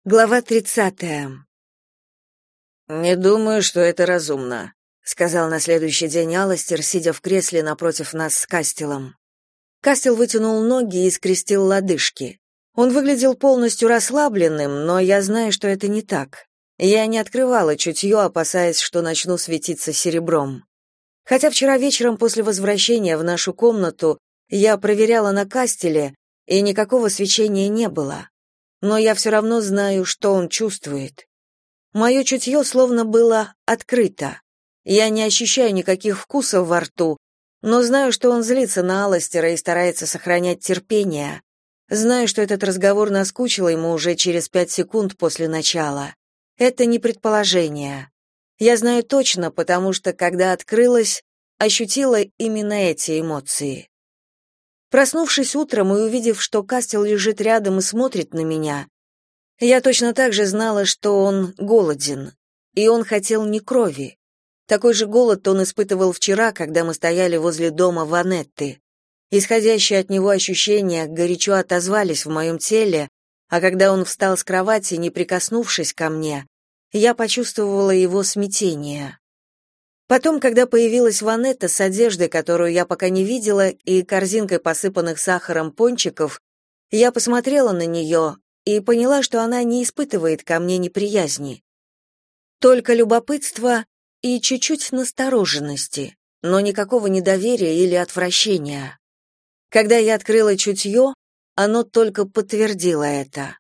Глава 30. «Не думаю, что это разумно», — сказал на следующий день Аластер, сидя в кресле напротив нас с Кастелом. Кастел вытянул ноги и скрестил лодыжки. Он выглядел полностью расслабленным, но я знаю, что это не так. Я не открывала чутье, опасаясь, что начну светиться серебром. Хотя вчера вечером после возвращения в нашу комнату я проверяла на Кастеле, и никакого свечения не было. Но я все равно знаю, что он чувствует. Мое чутье словно было открыто. Я не ощущаю никаких вкусов во рту, но знаю, что он злится на Аластера и старается сохранять терпение. Знаю, что этот разговор наскучил ему уже через 5 секунд после начала. Это не предположение. Я знаю точно, потому что, когда открылась, ощутила именно эти эмоции. Проснувшись утром и увидев, что Кастел лежит рядом и смотрит на меня, я точно так же знала, что он голоден, и он хотел не крови. Такой же голод он испытывал вчера, когда мы стояли возле дома Ванетты. Исходящие от него ощущения горячо отозвались в моем теле, а когда он встал с кровати, не прикоснувшись ко мне, я почувствовала его смятение. Потом, когда появилась Ванетта с одеждой, которую я пока не видела, и корзинкой посыпанных сахаром пончиков, я посмотрела на нее и поняла, что она не испытывает ко мне неприязни. Только любопытство и чуть-чуть настороженности, но никакого недоверия или отвращения. Когда я открыла чутье, оно только подтвердило это.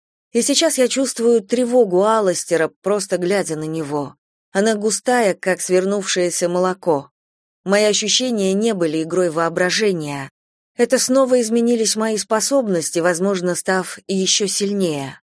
И сейчас я чувствую тревогу Аластера, просто глядя на него. Она густая, как свернувшееся молоко. Мои ощущения не были игрой воображения. Это снова изменились мои способности, возможно, став еще сильнее.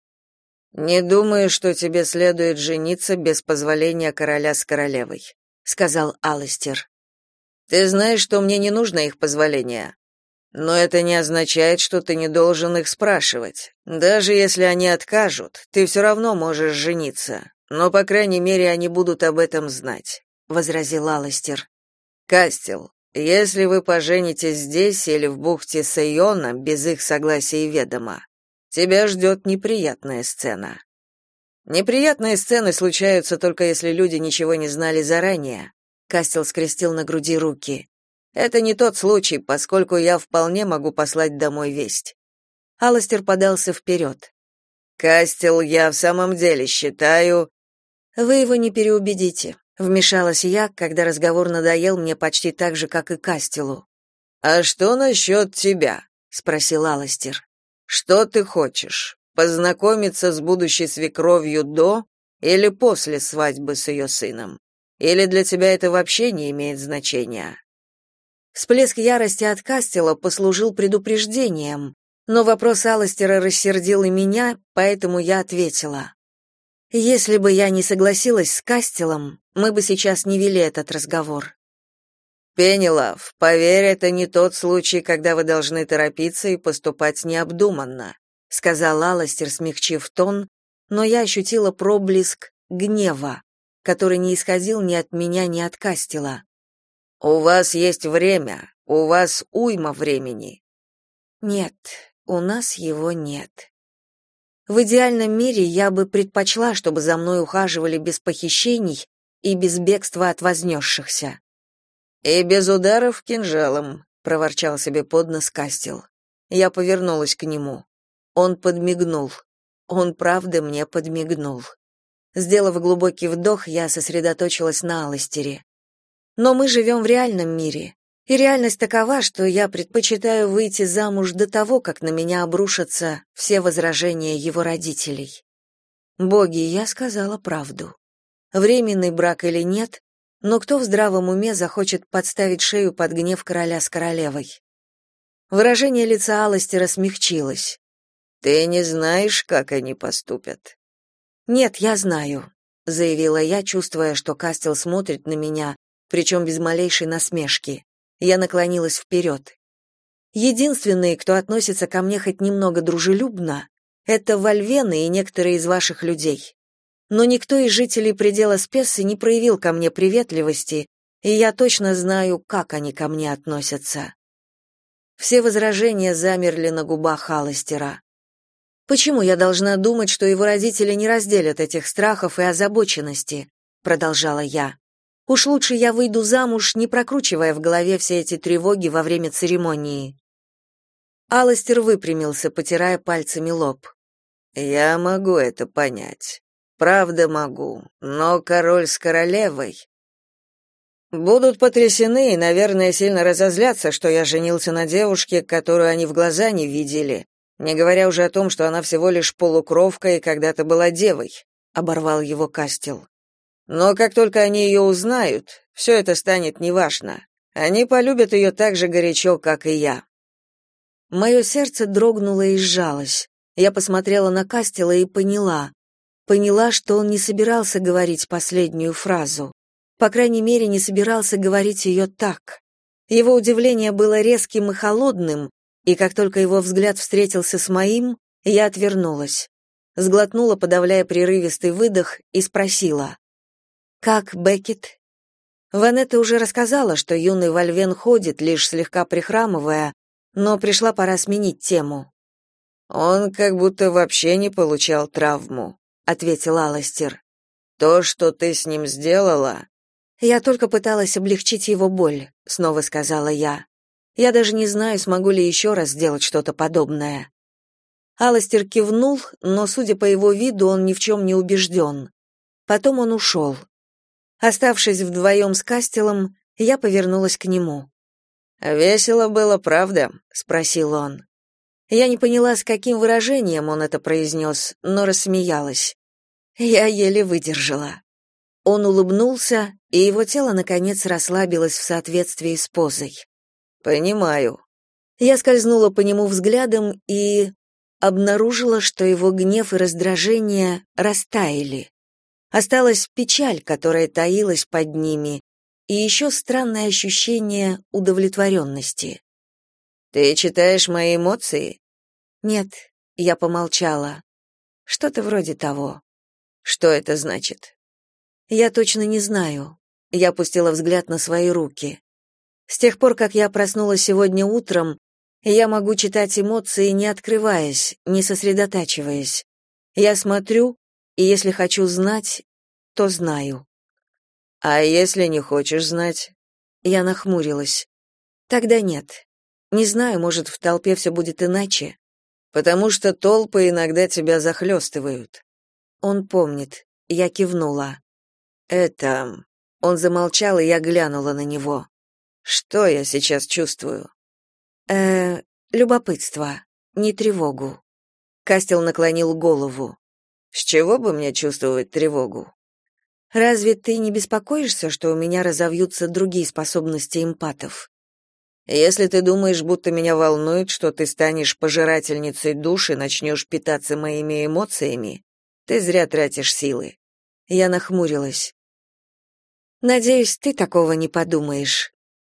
«Не думаю, что тебе следует жениться без позволения короля с королевой», — сказал Аластер. «Ты знаешь, что мне не нужно их позволения. Но это не означает, что ты не должен их спрашивать. Даже если они откажут, ты все равно можешь жениться. Но, по крайней мере, они будут об этом знать», — возразил Аластер. «Кастел, если вы поженитесь здесь или в бухте Сайона без их согласия и ведома, тебя ждет неприятная сцена». «Неприятные сцены случаются только если люди ничего не знали заранее», — Кастел скрестил на груди руки. «Это не тот случай, поскольку я вполне могу послать домой весть». Аластер подался вперед. «Кастел, я в самом деле считаю...» «Вы его не переубедите», — вмешалась я, когда разговор надоел мне почти так же, как и Кастелу. «А что насчет тебя?» — спросил Аластер. «Что ты хочешь? Познакомиться с будущей свекровью до или после свадьбы с ее сыном? Или для тебя это вообще не имеет значения?» Всплеск ярости от Кастела послужил предупреждением, но вопрос Аластера рассердил и меня, поэтому я ответила. Если бы я не согласилась с Кастелом, мы бы сейчас не вели этот разговор. «Пенелав, поверь, это не тот случай, когда вы должны торопиться и поступать необдуманно», сказал Аластер, смягчив тон, но я ощутила проблеск гнева, который не исходил ни от меня, ни от Кастела. «У вас есть время, у вас уйма времени». «Нет, у нас его нет». В идеальном мире я бы предпочла, чтобы за мной ухаживали без похищений и без бегства от вознесшихся. «И без ударов кинжалом», — проворчал себе под нос Кастел. Я повернулась к нему. Он подмигнул. Он правда мне подмигнул. Сделав глубокий вдох, я сосредоточилась на Аластере. Но мы живем в реальном мире, и реальность такова, что я предпочитаю выйти замуж до того, как на меня обрушатся все возражения его родителей. Боги, я сказала правду. Временный брак или нет, но кто в здравом уме захочет подставить шею под гнев короля с королевой? Выражение лица Аластера смягчилось. «Ты не знаешь, как они поступят?» «Нет, я знаю», — заявила я, чувствуя, что Кастел смотрит на меня, причем без малейшей насмешки. Я наклонилась вперед. Единственные, кто относится ко мне хоть немного дружелюбно, это вольвены и некоторые из ваших людей. Но никто из жителей предела Спессы не проявил ко мне приветливости, и я точно знаю, как они ко мне относятся. Все возражения замерли на губах Аластера. Почему я должна думать, что его родители не разделят этих страхов и озабоченности? Продолжала я. Уж лучше я выйду замуж, не прокручивая в голове все эти тревоги во время церемонии. Аластер выпрямился, потирая пальцами лоб. Я могу это понять. Правда могу, но король с королевой будут потрясены и, наверное, сильно разозлятся, что я женился на девушке, которую они в глаза не видели, не говоря уже о том, что она всего лишь полукровка и когда-то была девой, оборвал его Кастел. Но как только они ее узнают, все это станет неважно. Они полюбят ее так же горячо, как и я. Мое сердце дрогнуло и сжалось. Я посмотрела на Кастела и поняла, что он не собирался говорить последнюю фразу. По крайней мере, не собирался говорить ее так. Его удивление было резким и холодным, и как только его взгляд встретился с моим, я отвернулась. Сглотнула, подавляя прерывистый выдох, и спросила: «Как Беккет?» Ванетта уже рассказала, что юный Вольвен ходит, лишь слегка прихрамывая, но пришла пора сменить тему. «Он как будто вообще не получал травму», — ответил Аластер. «То, что ты с ним сделала...» «Я только пыталась облегчить его боль», — снова сказала я. «Я даже не знаю, смогу ли еще раз сделать что-то подобное». Аластер кивнул, но, судя по его виду, он ни в чем не убежден. Потом он ушел. Оставшись вдвоем с Кастелом, я повернулась к нему. «Весело было, правда?» — спросил он. Я не поняла, с каким выражением он это произнес, но рассмеялась. Я еле выдержала. Он улыбнулся, и его тело, наконец, расслабилось в соответствии с позой. «Понимаю». Я скользнула по нему взглядом и обнаружила, что его гнев и раздражение растаяли. Осталась печаль, которая таилась под ними, и еще странное ощущение удовлетворенности. «Ты читаешь мои эмоции?» «Нет», — я помолчала. «Что-то вроде того». «Что это значит?» «Я точно не знаю». Я опустила взгляд на свои руки. С тех пор, как я проснулась сегодня утром, я могу читать эмоции, не открываясь, не сосредотачиваясь. Я смотрю, и если хочу знать, то знаю. А если не хочешь знать? Я нахмурилась. Тогда нет. Не знаю, может, в толпе все будет иначе. Потому что толпы иногда тебя захлестывают. Он помнит. Я кивнула. Это... Он замолчал, и я глянула на него. Что я сейчас чувствую? Любопытство, не тревогу. Кастел наклонил голову. С чего бы мне чувствовать тревогу? Разве ты не беспокоишься, что у меня разовьются другие способности эмпатов? Если ты думаешь, будто меня волнует, что ты станешь пожирательницей душ и начнешь питаться моими эмоциями, ты зря тратишь силы. Я нахмурилась. Надеюсь, ты такого не подумаешь.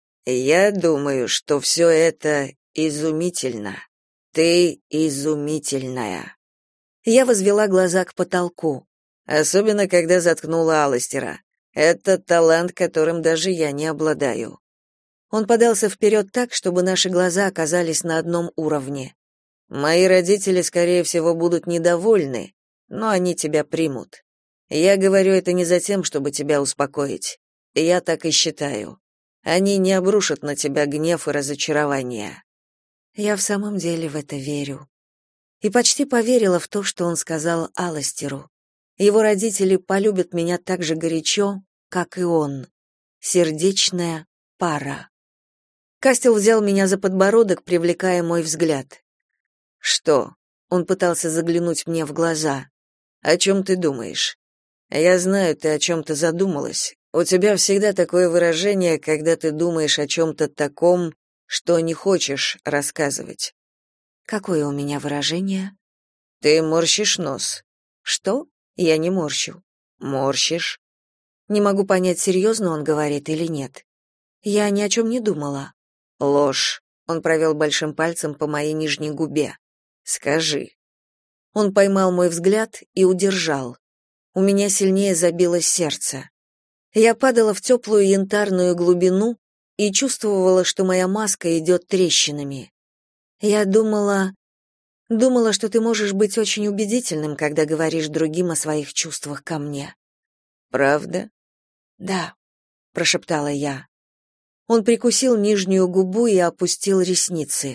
Я думаю, что все это изумительно. Ты изумительная. Я возвела глаза к потолку. Особенно, когда заткнула Аластера. Это талант, которым даже я не обладаю. Он подался вперед так, чтобы наши глаза оказались на одном уровне. Мои родители, скорее всего, будут недовольны, но они тебя примут. Я говорю это не за тем, чтобы тебя успокоить. Я так и считаю. Они не обрушат на тебя гнев и разочарование. Я в самом деле в это верю. И почти поверила в то, что он сказал Аластеру. Его родители полюбят меня так же горячо, как и он. Сердечная пара. Кастел взял меня за подбородок, привлекая мой взгляд. «Что?» — он пытался заглянуть мне в глаза. «О чем ты думаешь? Я знаю, ты о чем-то задумалась. У тебя всегда такое выражение, когда ты думаешь о чем-то таком, что не хочешь рассказывать». «Какое у меня выражение?» «Ты морщишь нос». «Что?» «Я не морщу». «Морщишь». Не могу понять, серьезно он говорит или нет. Я ни о чем не думала. «Ложь». Он провел большим пальцем по моей нижней губе. «Скажи». Он поймал мой взгляд и удержал. У меня сильнее забилось сердце. Я падала в теплую янтарную глубину и чувствовала, что моя маска идет трещинами. Я думала... Думала, что ты можешь быть очень убедительным, когда говоришь другим о своих чувствах ко мне. Правда? Да, прошептала я. Он прикусил нижнюю губу и опустил ресницы.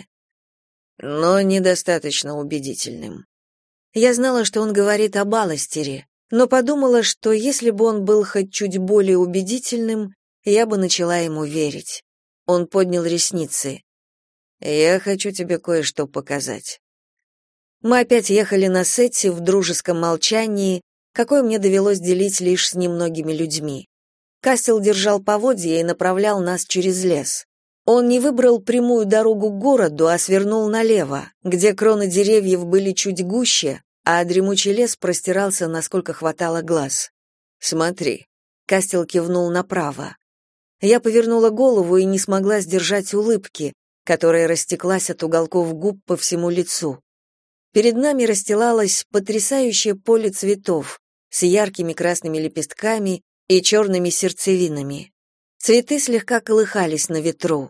Но недостаточно убедительным. Я знала, что он говорит об Аластере, но подумала, что если бы он был хоть чуть более убедительным, я бы начала ему верить. Он поднял ресницы. Я хочу тебе кое-что показать. Мы опять ехали на Сетти в дружеском молчании, какое мне довелось делить лишь с немногими людьми. Кастел держал поводья и направлял нас через лес. Он не выбрал прямую дорогу к городу, а свернул налево, где кроны деревьев были чуть гуще, а дремучий лес простирался, насколько хватало глаз. «Смотри», — Кастел кивнул направо. Я повернула голову и не смогла сдержать улыбки, которая растеклась от уголков губ по всему лицу. Перед нами расстилалось потрясающее поле цветов с яркими красными лепестками и черными сердцевинами. Цветы слегка колыхались на ветру.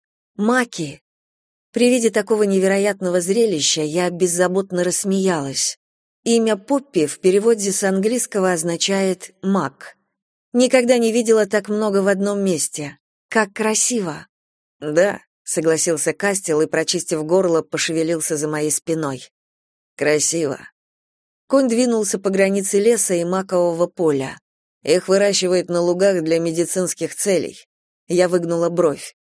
Маки. При виде такого невероятного зрелища я беззаботно рассмеялась. Имя Поппи в переводе с английского означает «мак». Никогда не видела так много в одном месте. Как красиво. «Да», — согласился Кастел и, прочистив горло, пошевелился за моей спиной. «Красиво». Конь двинулся по границе леса и макового поля. Их выращивают на лугах для медицинских целей. Я выгнула бровь.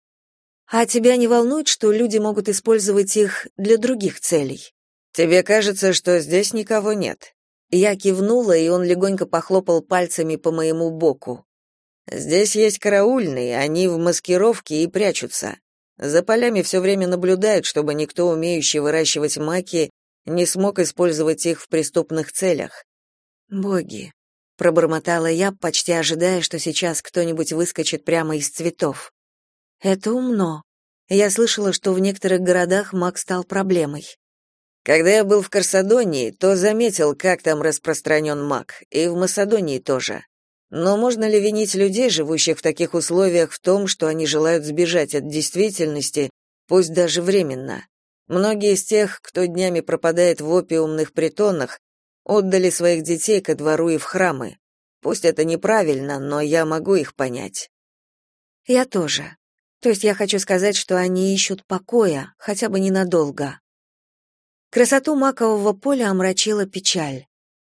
А тебя не волнует, что люди могут использовать их для других целей? Тебе кажется, что здесь никого нет? Я кивнула, и он легонько похлопал пальцами по моему боку. Здесь есть караульные, они в маскировке и прячутся. За полями все время наблюдают, чтобы никто, умеющий выращивать маки, не смог использовать их в преступных целях. Боги, пробормотала я, почти ожидая, что сейчас кто-нибудь выскочит прямо из цветов. Это умно. Я слышала, что в некоторых городах мак стал проблемой. Когда я был в Карсадонии, то заметил, как там распространен мак, и в Масадонии тоже. Но можно ли винить людей, живущих в таких условиях, в том, что они желают сбежать от действительности, пусть даже временно? Многие из тех, кто днями пропадает в опиумных притонах, отдали своих детей ко двору и в храмы. Пусть это неправильно, но я могу их понять. Я тоже. То есть я хочу сказать, что они ищут покоя, хотя бы ненадолго. Красоту макового поля омрачила печаль.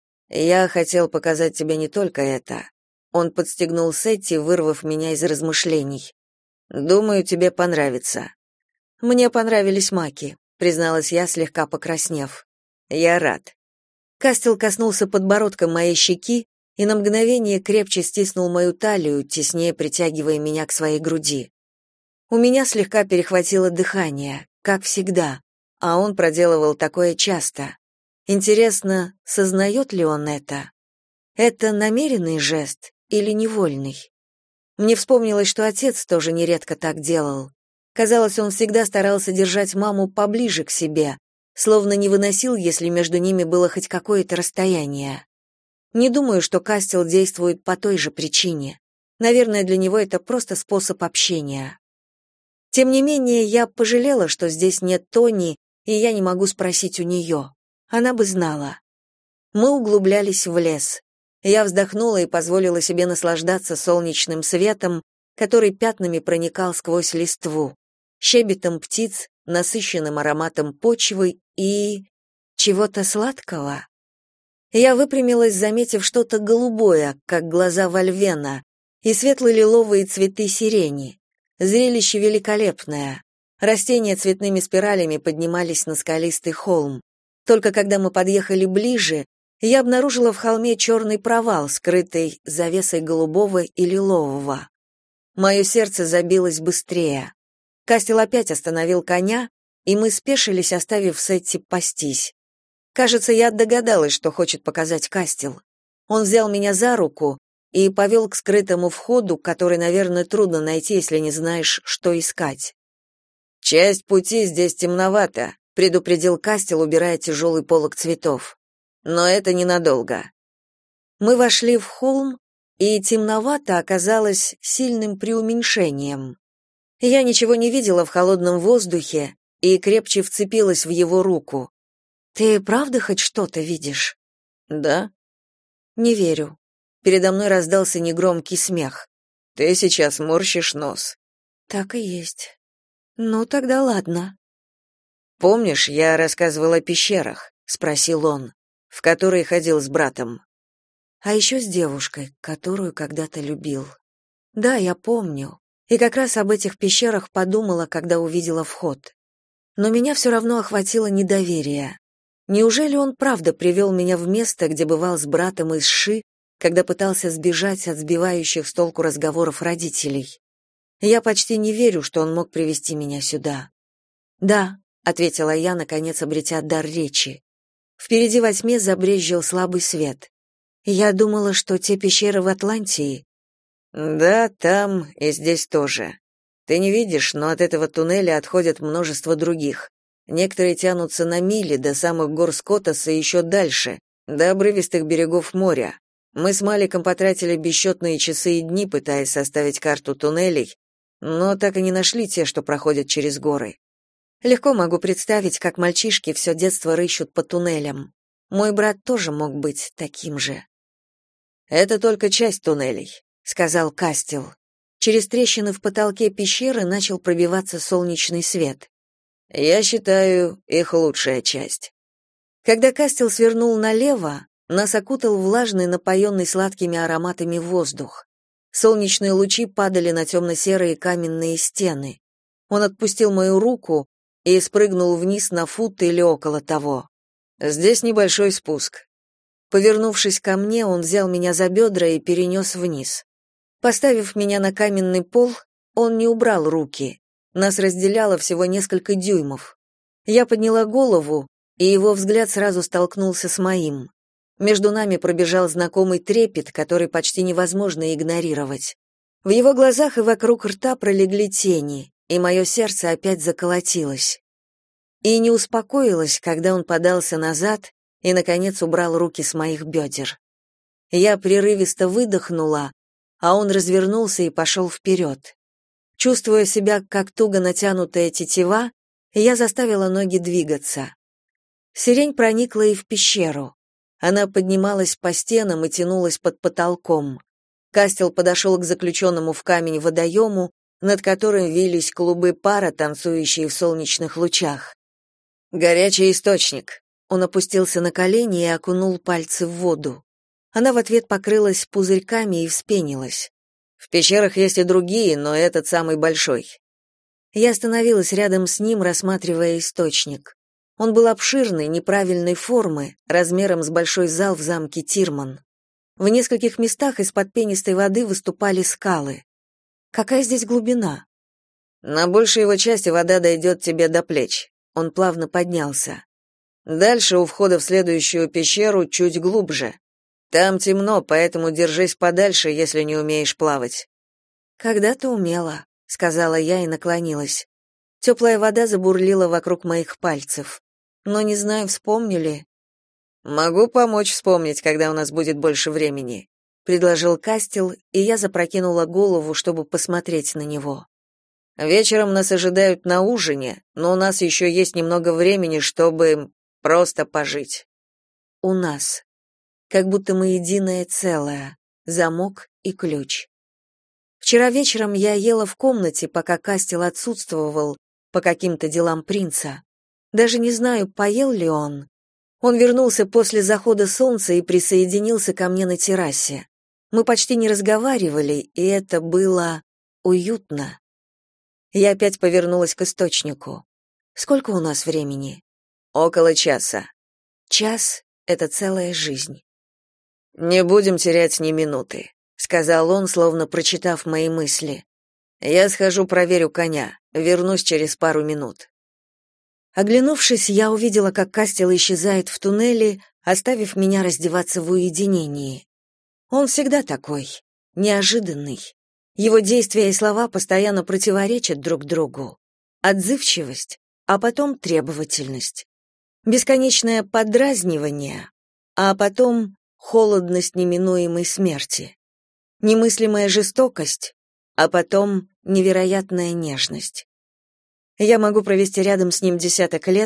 Я хотел показать тебе не только это. Он подстегнул Сетти, вырвав меня из размышлений. Думаю, тебе понравится. Мне понравились маки, призналась я, слегка покраснев. Я рад. Кастел коснулся подбородком моей щеки и на мгновение крепче стиснул мою талию, теснее притягивая меня к своей груди. У меня слегка перехватило дыхание, как всегда, а он проделывал такое часто. Интересно, сознает ли он это? Это намеренный жест или невольный? Мне вспомнилось, что отец тоже нередко так делал. Казалось, он всегда старался держать маму поближе к себе, словно не выносил, если между ними было хоть какое-то расстояние. Не думаю, что Кастел действует по той же причине. Наверное, для него это просто способ общения. Тем не менее, я пожалела, что здесь нет Тони, и я не могу спросить у нее. Она бы знала. Мы углублялись в лес. Я вздохнула и позволила себе наслаждаться солнечным светом, который пятнами проникал сквозь листву, щебетом птиц, насыщенным ароматом почвы и чего-то сладкого. Я выпрямилась, заметив что-то голубое, как глаза Вольвена, и светло-лиловые цветы сирени. Зрелище великолепное. Растения цветными спиралями поднимались на скалистый холм. Только когда мы подъехали ближе, я обнаружила в холме черный провал, скрытый завесой голубого и лилового. Мое сердце забилось быстрее. Кастел опять остановил коня, и мы спешились, оставив Сетти пастись. Кажется, я догадалась, что хочет показать Кастел. Он взял меня за руку и повел к скрытому входу, который, наверное, трудно найти, если не знаешь, что искать. «Часть пути здесь темновато», — предупредил Кастел, убирая тяжелый полог цветов. «Но это ненадолго». Мы вошли в холм, и темновато оказалось сильным преуменьшением. Я ничего не видела в холодном воздухе и крепче вцепилась в его руку. Ты правда хоть что-то видишь? Да. Не верю. Передо мной раздался негромкий смех. Ты сейчас морщишь нос. Так и есть. Ну, тогда ладно. Помнишь, я рассказывал о пещерах, спросил он, в которые ходил с братом. А еще с девушкой, которую когда-то любил. Да, я помню. И как раз об этих пещерах подумала, когда увидела вход. Но меня все равно охватило недоверие. Неужели он правда привел меня в место, где бывал с братом из Ши, когда пытался сбежать от сбивающих с толку разговоров родителей? Я почти не верю, что он мог привести меня сюда. Да, ответила я, наконец обретя дар речи. Впереди во тьме забрезжил слабый свет. Я думала, что те пещеры в Атлантии. Да, там и здесь тоже. Ты не видишь, но от этого туннеля отходят множество других. Некоторые тянутся на мили до самых гор Скоттаса и еще дальше, до обрывистых берегов моря. Мы с Маликом потратили бесчетные часы и дни, пытаясь составить карту туннелей, но так и не нашли те, что проходят через горы. Легко могу представить, как мальчишки все детство рыщут по туннелям. Мой брат тоже мог быть таким же. «Это только часть туннелей», — сказал Кастел. Через трещины в потолке пещеры начал пробиваться солнечный свет. «Я считаю, их лучшая часть». Когда Кастел свернул налево, нас окутал влажный, напоенный сладкими ароматами воздух. Солнечные лучи падали на темно-серые каменные стены. Он отпустил мою руку и спрыгнул вниз на фут или около того. «Здесь небольшой спуск». Повернувшись ко мне, он взял меня за бедра и перенес вниз. Поставив меня на каменный пол, он не убрал руки. Нас разделяло всего несколько дюймов. Я подняла голову, и его взгляд сразу столкнулся с моим. Между нами пробежал знакомый трепет, который почти невозможно игнорировать. В его глазах и вокруг рта пролегли тени, и мое сердце опять заколотилось. И не успокоилось, когда он подался назад и, наконец, убрал руки с моих бедер. Я прерывисто выдохнула, а он развернулся и пошел вперед. Чувствуя себя, как туго натянутая тетива, я заставила ноги двигаться. Сирень проникла и в пещеру. Она поднималась по стенам и тянулась под потолком. Кастел подошел к заключенному в камень водоему, над которым вились клубы пара, танцующие в солнечных лучах. «Горячий источник». Он опустился на колени и окунул пальцы в воду. Она в ответ покрылась пузырьками и вспенилась. «В пещерах есть и другие, но этот самый большой». Я остановилась рядом с ним, рассматривая источник. Он был обширный, неправильной формы, размером с большой зал в замке Тирман. В нескольких местах из-под пенистой воды выступали скалы. Какая здесь глубина? На большей его части вода дойдет тебе до плеч. Он плавно поднялся. Дальше у входа в следующую пещеру чуть глубже. Там темно, поэтому держись подальше, если не умеешь плавать. Когда-то умела, сказала я и наклонилась. Теплая вода забурлила вокруг моих пальцев. Но не знаю, вспомню ли. Могу помочь вспомнить, когда у нас будет больше времени, предложил Кастел, и я запрокинула голову, чтобы посмотреть на него. Вечером нас ожидают на ужине, но у нас еще есть немного времени, чтобы просто пожить. У нас. Как будто мы единое целое, замок и ключ. Вчера вечером я ела в комнате, пока Кастел отсутствовал по каким-то делам принца. Даже не знаю, поел ли он. Он вернулся после захода солнца и присоединился ко мне на террасе. Мы почти не разговаривали, и это было уютно. Я опять повернулась к источнику. Сколько у нас времени? Около часа. Час — это целая жизнь. Не будем терять ни минуты, сказал он, словно прочитав мои мысли. Я схожу проверю коня, вернусь через пару минут. Оглянувшись, я увидела, как Кастел исчезает в туннеле, оставив меня раздеваться в уединении. Он всегда такой, неожиданный. Его действия и слова постоянно противоречат друг другу. Отзывчивость, а потом требовательность. Бесконечное подразнивание, а потом холодность неминуемой смерти. Немыслимая жестокость, а потом невероятная нежность. Я могу провести рядом с ним 10 лет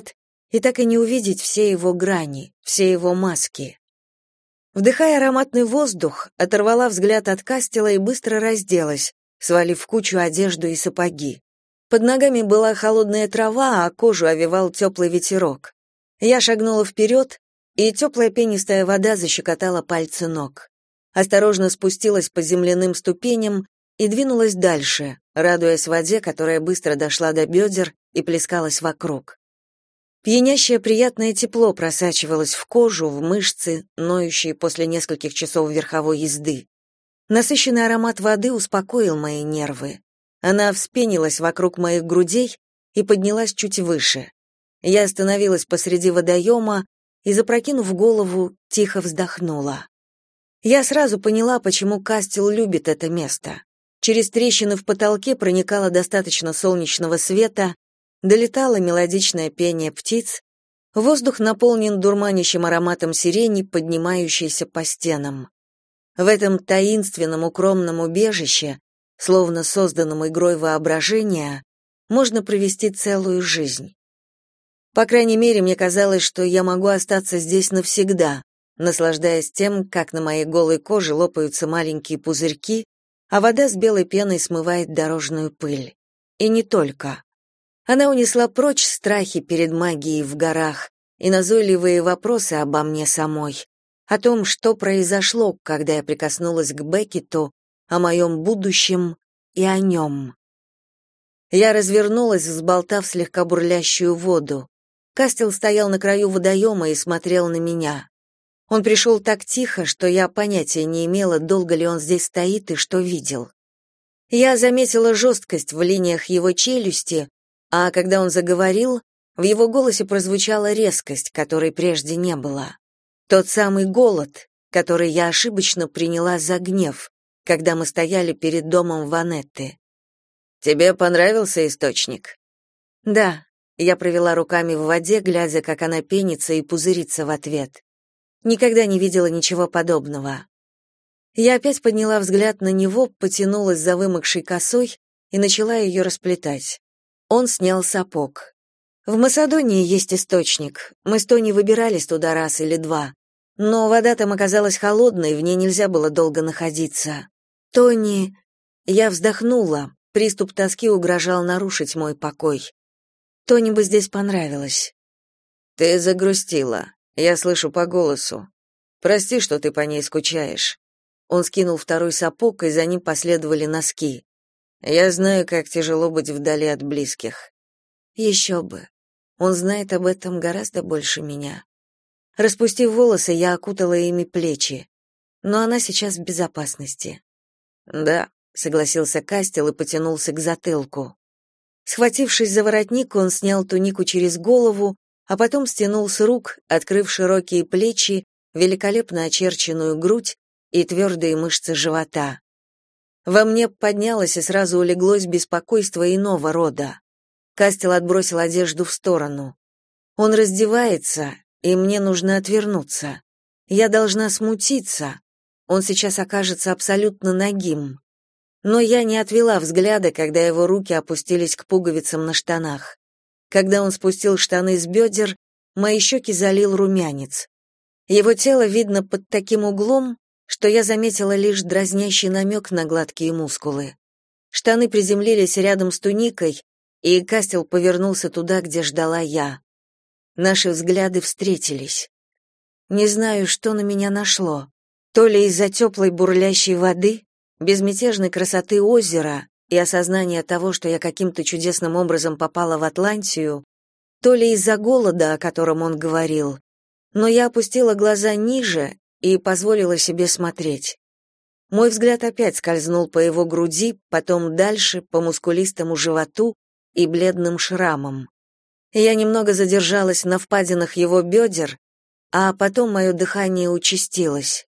и так и не увидеть все его грани, все его маски. Вдыхая ароматный воздух, оторвала взгляд от Кастела и быстро разделась, свалив в кучу одежду и сапоги. Под ногами была холодная трава, а кожу овевал теплый ветерок. Я шагнула вперед, и теплая пенистая вода защекотала пальцы ног. Осторожно спустилась по земляным ступеням и двинулась дальше, радуясь воде, которая быстро дошла до бедер и плескалась вокруг. Пьянящее приятное тепло просачивалось в кожу, в мышцы, ноющие после нескольких часов верховой езды. Насыщенный аромат воды успокоил мои нервы. Она вспенилась вокруг моих грудей и поднялась чуть выше. Я остановилась посреди водоема и, запрокинув голову, тихо вздохнула. Я сразу поняла, почему Кастел любит это место. Через трещины в потолке проникало достаточно солнечного света, долетало мелодичное пение птиц, воздух наполнен дурманящим ароматом сирени, поднимающейся по стенам. В этом таинственном укромном убежище, словно созданном игрой воображения, можно провести целую жизнь. По крайней мере, мне казалось, что я могу остаться здесь навсегда, наслаждаясь тем, как на моей голой коже лопаются маленькие пузырьки, а вода с белой пеной смывает дорожную пыль. И не только. Она унесла прочь страхи перед магией в горах и назойливые вопросы обо мне самой, о том, что произошло, когда я прикоснулась к Беккету, о моем будущем и о нем. Я развернулась, взболтав слегка бурлящую воду. Кастел стоял на краю водоема и смотрел на меня. Он пришел так тихо, что я понятия не имела, долго ли он здесь стоит и что видел. Я заметила жесткость в линиях его челюсти, а когда он заговорил, в его голосе прозвучала резкость, которой прежде не было. Тот самый голод, который я ошибочно приняла за гнев, когда мы стояли перед домом Ванетты. «Тебе понравился источник?» «Да», — я провела руками в воде, глядя, как она пенится и пузырится в ответ. Никогда не видела ничего подобного. Я опять подняла взгляд на него, потянулась за вымокшей косой и начала ее расплетать. Он снял сапог. В Масадонии есть источник. Мы с Тони выбирались туда раз или два. Но вода там оказалась холодной, в ней нельзя было долго находиться. Тони... Я вздохнула. Приступ тоски угрожал нарушить мой покой. Тони бы здесь понравилось. Ты загрустила. Я слышу по голосу. Прости, что ты по ней скучаешь. Он скинул второй сапог, и за ним последовали носки. Я знаю, как тяжело быть вдали от близких. Еще бы. Он знает об этом гораздо больше меня. Распустив волосы, я окутала ими плечи. Но она сейчас в безопасности. Да, согласился Кастел и потянулся к затылку. Схватившись за воротник, он снял тунику через голову, а потом стянул с рук, открыв широкие плечи, великолепно очерченную грудь и твердые мышцы живота. Во мне поднялось и сразу улеглось беспокойство иного рода. Кастел отбросил одежду в сторону. Он раздевается, и мне нужно отвернуться. Я должна смутиться. Он сейчас окажется абсолютно нагим. Но я не отвела взгляда, когда его руки опустились к пуговицам на штанах. Когда он спустил штаны с бедер, мои щеки залил румянец. Его тело видно под таким углом, что я заметила лишь дразнящий намек на гладкие мускулы. Штаны приземлились рядом с туникой, и Кастел повернулся туда, где ждала я. Наши взгляды встретились. Не знаю, что на меня нашло. То ли из-за теплой бурлящей воды, безмятежной красоты озера и осознания того, что я каким-то чудесным образом попала в Атлантию, то ли из-за голода, о котором он говорил. Но я опустила глаза ниже и позволила себе смотреть. Мой взгляд опять скользнул по его груди, потом дальше, по мускулистому животу и бледным шрамам. Я немного задержалась на впадинах его бедер, а потом мое дыхание участилось.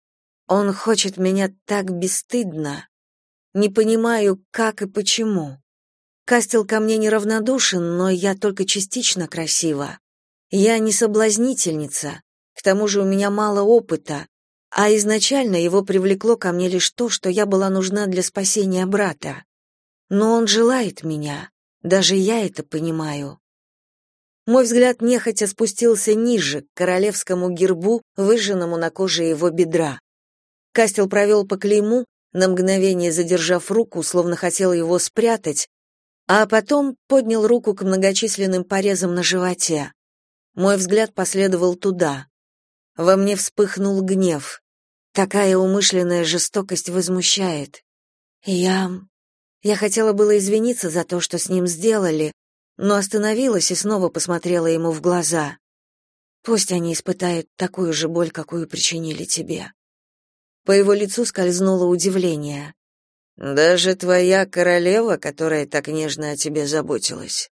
Он хочет меня так бесстыдно. Не понимаю, как и почему. Кастел ко мне неравнодушен, но я только частично красива. Я не соблазнительница. К тому же у меня мало опыта, а изначально его привлекло ко мне лишь то, что я была нужна для спасения брата. Но он желает меня, даже я это понимаю. Мой взгляд нехотя спустился ниже, к королевскому гербу, выжженному на коже его бедра. Кастел провел по клейму, на мгновение задержав руку, словно хотел его спрятать, а потом поднял руку к многочисленным порезам на животе. Мой взгляд последовал туда. Во мне вспыхнул гнев. Такая умышленная жестокость возмущает. Я хотела было извиниться за то, что с ним сделали, но остановилась и снова посмотрела ему в глаза. Пусть они испытают такую же боль, какую причинили тебе. По его лицу скользнуло удивление. Даже твоя королева, которая так нежно о тебе заботилась.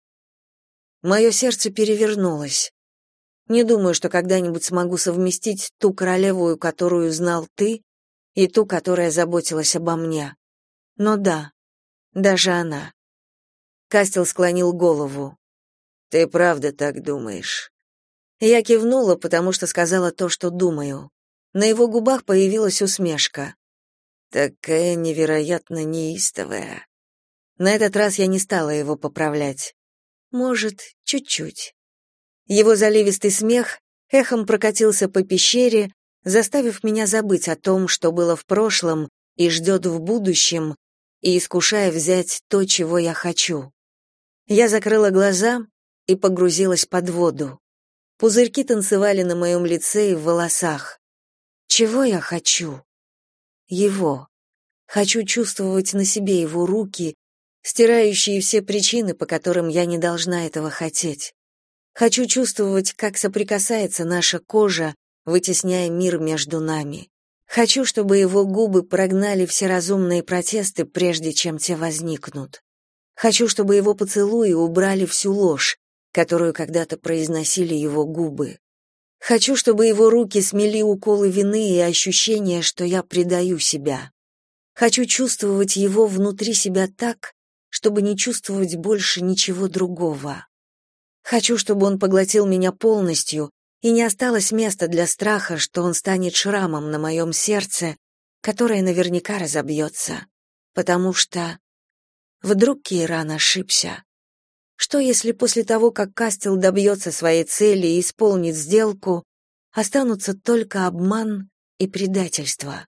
Мое сердце перевернулось. Не думаю, что когда-нибудь смогу совместить ту королеву, которую знал ты, и ту, которая заботилась обо мне. Но да, даже она. Кастел склонил голову. Ты правда так думаешь? Я кивнула, потому что сказала то, что думаю. На его губах появилась усмешка. Такая невероятно неистовая. На этот раз я не стала его поправлять. Может, чуть-чуть. Его заливистый смех эхом прокатился по пещере, заставив меня забыть о том, что было в прошлом и ждет в будущем, и искушая взять то, чего я хочу. Я закрыла глаза и погрузилась под воду. Пузырьки танцевали на моем лице и в волосах. Чего я хочу? Его. Хочу чувствовать на себе его руки, стирающие все причины, по которым я не должна этого хотеть. Хочу чувствовать, как соприкасается наша кожа, вытесняя мир между нами. Хочу, чтобы его губы прогнали все разумные протесты, прежде чем те возникнут. Хочу, чтобы его поцелуи убрали всю ложь, которую когда-то произносили его губы. Хочу, чтобы его руки смели уколы вины и ощущение, что я предаю себя. Хочу чувствовать его внутри себя так, чтобы не чувствовать больше ничего другого. Хочу, чтобы он поглотил меня полностью, и не осталось места для страха, что он станет шрамом на моем сердце, которое наверняка разобьется. Потому что... Вдруг Кейран ошибся? Что, если после того, как Кастел добьется своей цели и исполнит сделку, останутся только обман и предательство?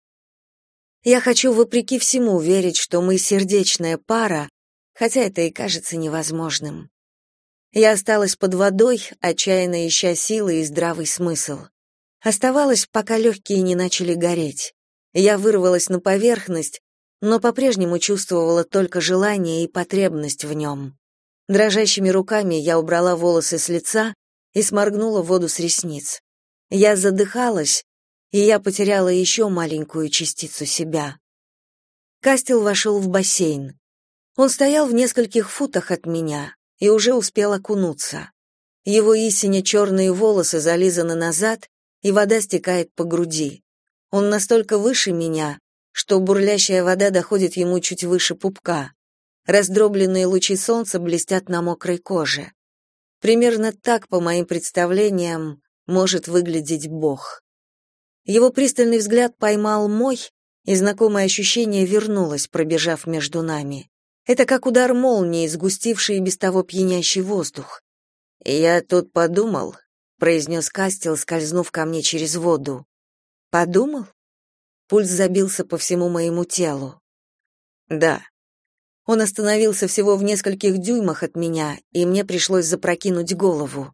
Я хочу, вопреки всему, верить, что мы сердечная пара, хотя это и кажется невозможным. Я осталась под водой, отчаянно ища силы и здравый смысл. Оставалась, пока легкие не начали гореть. Я вырвалась на поверхность, но по-прежнему чувствовала только желание и потребность в нем. Дрожащими руками я убрала волосы с лица и сморгнула воду с ресниц. Я задыхалась, и я потеряла еще маленькую частицу себя. Кастел вошел в бассейн. Он стоял в нескольких футах от меня и уже успел окунуться. Его истинно черные волосы зализаны назад, и вода стекает по груди. Он настолько выше меня, что бурлящая вода доходит ему чуть выше пупка. Раздробленные лучи солнца блестят на мокрой коже. Примерно так, по моим представлениям, может выглядеть Бог. Его пристальный взгляд поймал мой, и знакомое ощущение вернулось, пробежав между нами. Это как удар молнии, сгустивший и без того пьянящий воздух. «Я тут подумал», — произнес Кастел, скользнув ко мне через воду. «Подумал?» Пульс забился по всему моему телу. «Да». Он остановился всего в нескольких дюймах от меня, и мне пришлось запрокинуть голову.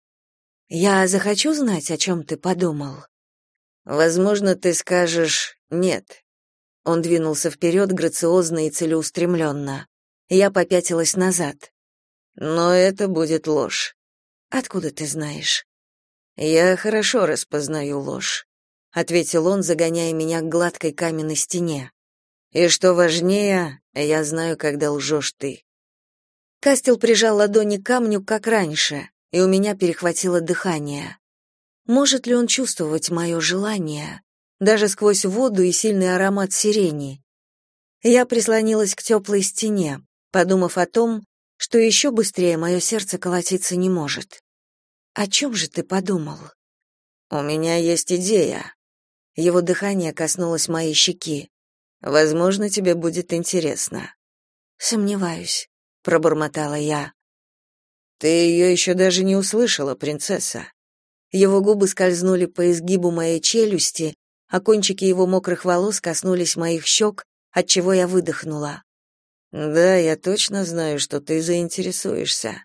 «Я захочу знать, о чем ты подумал?» «Возможно, ты скажешь «нет». Он двинулся вперед грациозно и целеустремленно. Я попятилась назад. «Но это будет ложь». «Откуда ты знаешь?» «Я хорошо распознаю ложь», — ответил он, загоняя меня к гладкой каменной стене. «И что важнее, я знаю, когда лжешь ты». Кастел прижал ладони к камню, как раньше, и у меня перехватило дыхание. Может ли он чувствовать мое желание, даже сквозь воду и сильный аромат сирени? Я прислонилась к теплой стене, подумав о том, что еще быстрее мое сердце колотиться не может. «О чем же ты подумал?» «У меня есть идея». Его дыхание коснулось моей щеки. «Возможно, тебе будет интересно». «Сомневаюсь», — пробормотала я. Ты ее еще даже не услышала, принцесса. Его губы скользнули по изгибу моей челюсти, а кончики его мокрых волос коснулись моих щек, отчего я выдохнула. Да, я точно знаю, что ты заинтересуешься.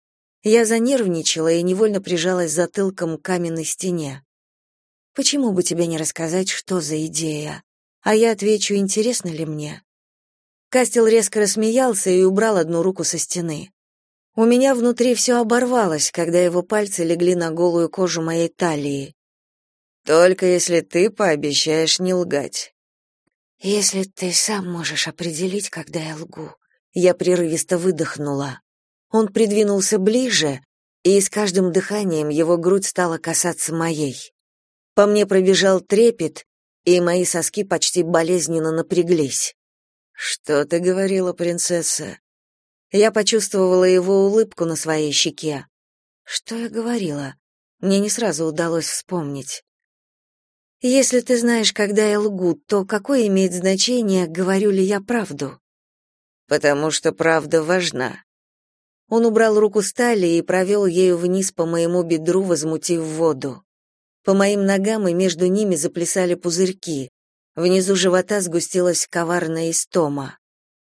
Я занервничала и невольно прижалась затылком к каменной стене. Почему бы тебе не рассказать, что за идея? А я отвечу, интересно ли мне. Кастел резко рассмеялся и убрал одну руку со стены. У меня внутри все оборвалось, когда его пальцы легли на голую кожу моей талии. Только если ты пообещаешь не лгать. Если ты сам можешь определить, когда я лгу. Я прерывисто выдохнула. Он придвинулся ближе, и с каждым дыханием его грудь стала касаться моей. По мне пробежал трепет, и мои соски почти болезненно напряглись. Что ты говорила, принцесса? Я почувствовала его улыбку на своей щеке. Что я говорила? Мне не сразу удалось вспомнить. Если ты знаешь, когда я лгу, то какое имеет значение, говорю ли я правду? Потому что правда важна. Он убрал руку с талии и провел ею вниз по моему бедру, возмутив воду. По моим ногам и между ними заплясали пузырьки. Внизу живота сгустилась коварная истома.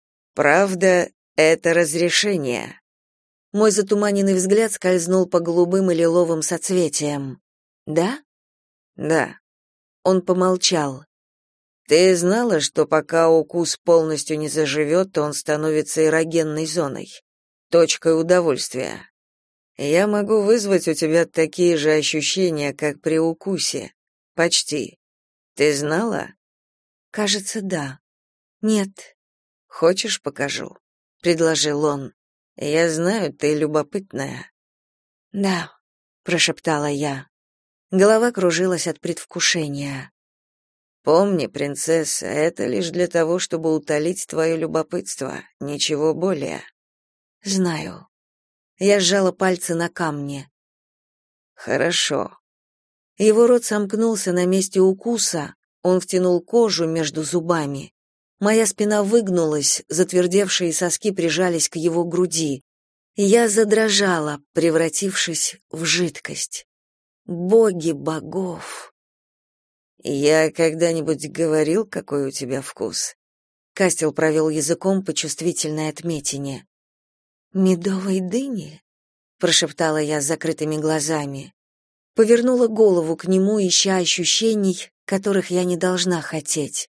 Правда — это разрешение. Мой затуманенный взгляд скользнул по голубым и лиловым соцветиям. «Да?» Да. Он помолчал. Ты знала, что пока укус полностью не заживет, то он становится эрогенной зоной, точкой удовольствия. Я могу вызвать у тебя такие же ощущения, как при укусе. Почти. Ты знала? Кажется, да. Нет. Хочешь, покажу? Предложил он. Я знаю, ты любопытная. Да, прошептала я. Голова кружилась от предвкушения. Помни, принцесса, это лишь для того, чтобы утолить твое любопытство, ничего более. Знаю. Я сжала пальцы на камне. Хорошо. Его рот сомкнулся на месте укуса, он втянул кожу между зубами. Моя спина выгнулась, затвердевшие соски прижались к его груди. Я задрожала, превратившись в жидкость. Боги богов! Я когда-нибудь говорил, какой у тебя вкус? Кастел провел языком по чувствительной отметине. «Медовой дыни?» — прошептала я с закрытыми глазами. Повернула голову к нему, ища ощущений, которых я не должна хотеть.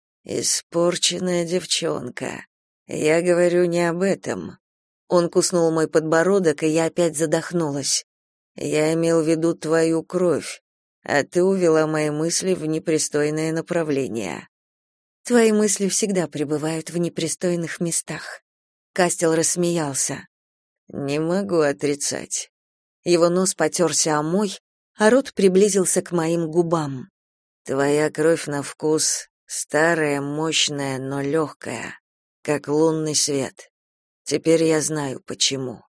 «Испорченная девчонка. Я говорю не об этом». Он куснул мой подбородок, и я опять задохнулась. «Я имел в виду твою кровь, а ты увела мои мысли в непристойное направление». «Твои мысли всегда пребывают в непристойных местах». Кастел рассмеялся. «Не могу отрицать». Его нос потерся о мой, а рот приблизился к моим губам. «Твоя кровь на вкус старая, мощная, но легкая, как лунный свет. Теперь я знаю, почему».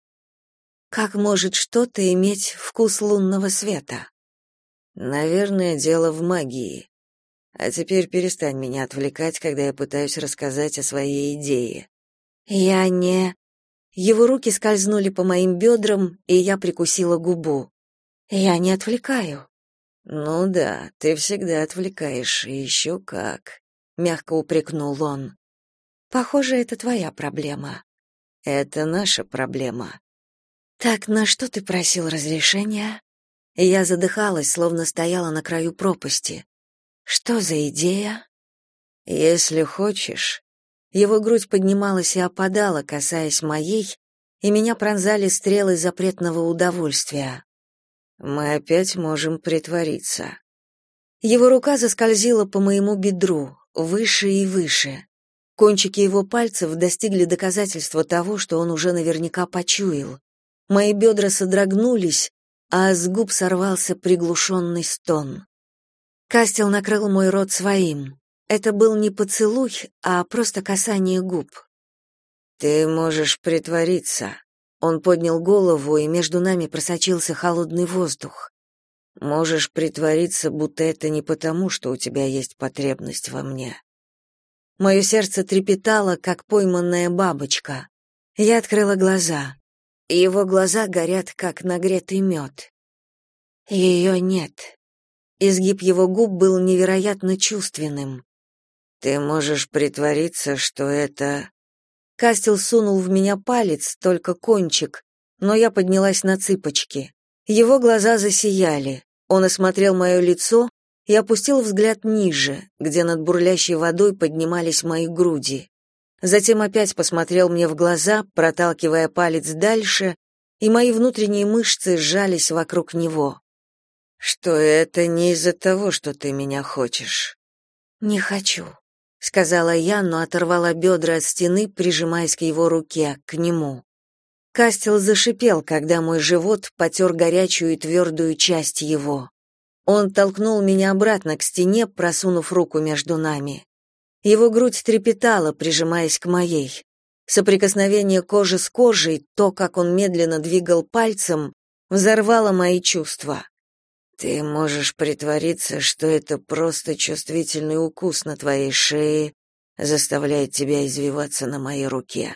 «Как может что-то иметь вкус лунного света?» «Наверное, дело в магии. А теперь перестань меня отвлекать, когда я пытаюсь рассказать о своей идее». «Я не...» Его руки скользнули по моим бедрам, и я прикусила губу. «Я не отвлекаю». «Ну да, ты всегда отвлекаешь, и еще как», — мягко упрекнул он. «Похоже, это твоя проблема». «Это наша проблема». «Так на что ты просил разрешения?» Я задыхалась, словно стояла на краю пропасти. «Что за идея?» «Если хочешь...» Его грудь поднималась и опадала, касаясь моей, и меня пронзали стрелы запретного удовольствия. «Мы опять можем притвориться». Его рука заскользила по моему бедру, выше и выше. Кончики его пальцев достигли доказательства того, что он уже наверняка почуял. Мои бедра содрогнулись, а с губ сорвался приглушенный стон. Кастел накрыл мой рот своим. Это был не поцелуй, а просто касание губ. «Ты можешь притвориться». Он поднял голову, и между нами просочился холодный воздух. «Можешь притвориться, будто это не потому, что у тебя есть потребность во мне». Мое сердце трепетало, как пойманная бабочка. Я открыла глаза. и его глаза горят, как нагретый мед. Ее нет. Изгиб его губ был невероятно чувственным. Ты можешь притвориться, что это... Кастел сунул в меня палец, только кончик, но я поднялась на цыпочки. Его глаза засияли. Он осмотрел мое лицо и опустил взгляд ниже, где над бурлящей водой поднимались мои груди. Затем опять посмотрел мне в глаза, проталкивая палец дальше, и мои внутренние мышцы сжались вокруг него. Что это не из-за того, что ты меня хочешь. Не хочу, сказала я, но оторвала бедра от стены, прижимаясь к его руке, к нему. Кастел зашипел, когда мой живот потер горячую и твердую часть его. Он толкнул меня обратно к стене, просунув руку между нами. Его грудь трепетала, прижимаясь к моей. Соприкосновение кожи с кожей, то, как он медленно двигал пальцем, взорвало мои чувства. Ты можешь притвориться, что это просто чувствительный укус на твоей шее заставляет тебя извиваться на моей руке.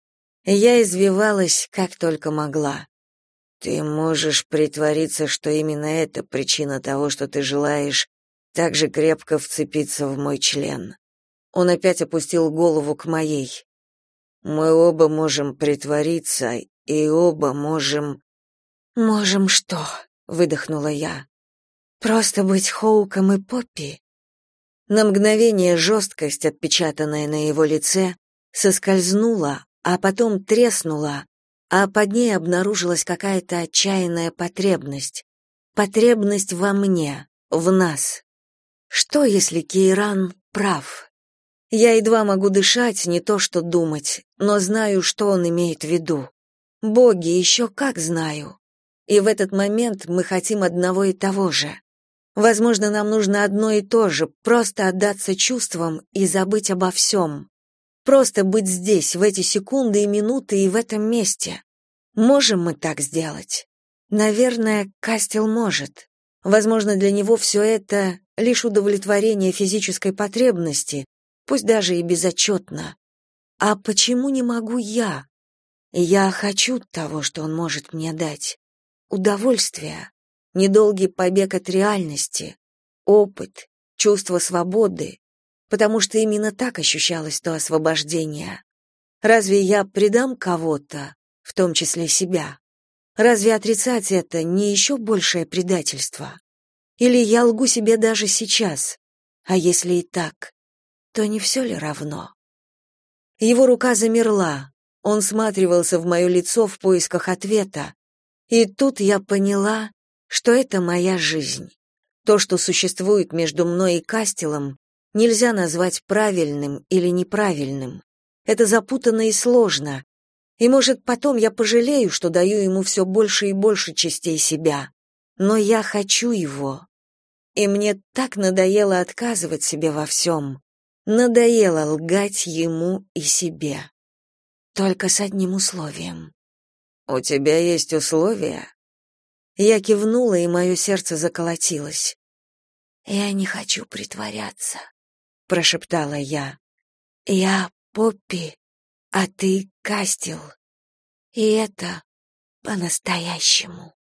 Я извивалась, как только могла. Ты можешь притвориться, что именно это причина того, что ты желаешь так же крепко вцепиться в мой член. Он опять опустил голову к моей. Мы оба можем притвориться, и оба можем... «Можем что?» — выдохнула я. «Просто быть Хоуком и Поппи?» На мгновение жесткость, отпечатанная на его лице, соскользнула, а потом треснула, а под ней обнаружилась какая-то отчаянная потребность. Потребность во мне, в нас. Что, если Кейран прав? Я едва могу дышать, не то что думать, но знаю, что он имеет в виду. Боги, еще как знаю. И в этот момент мы хотим одного и того же. Возможно, нам нужно одно и то же, просто отдаться чувствам и забыть обо всем. Просто быть здесь, в эти секунды и минуты и в этом месте. Можем мы так сделать? Наверное, Кастел может. Возможно, для него все это лишь удовлетворение физической потребности, пусть даже и безотчетно. А почему не могу я? Я хочу того, что он может мне дать. Удовольствие, недолгий побег от реальности, опыт, чувство свободы, потому что именно так ощущалось то освобождение. Разве я предам кого-то, в том числе себя? Разве отрицать это не еще большее предательство? Или я лгу себе даже сейчас? А если и так, то не все ли равно? Его рука замерла, он всматривался в мое лицо в поисках ответа, и тут я поняла, что это моя жизнь. То, что существует между мной и Кастелом, нельзя назвать правильным или неправильным. Это запутанно и сложно, и, может, потом я пожалею, что даю ему все больше и больше частей себя. Но я хочу его. И мне так надоело отказывать себе во всем. Надоело лгать ему и себе. Только с одним условием. «У тебя есть условия?» Я кивнула, и мое сердце заколотилось. «Я не хочу притворяться», — прошептала я. «Я Поппи, а ты Кастел. И это по-настоящему».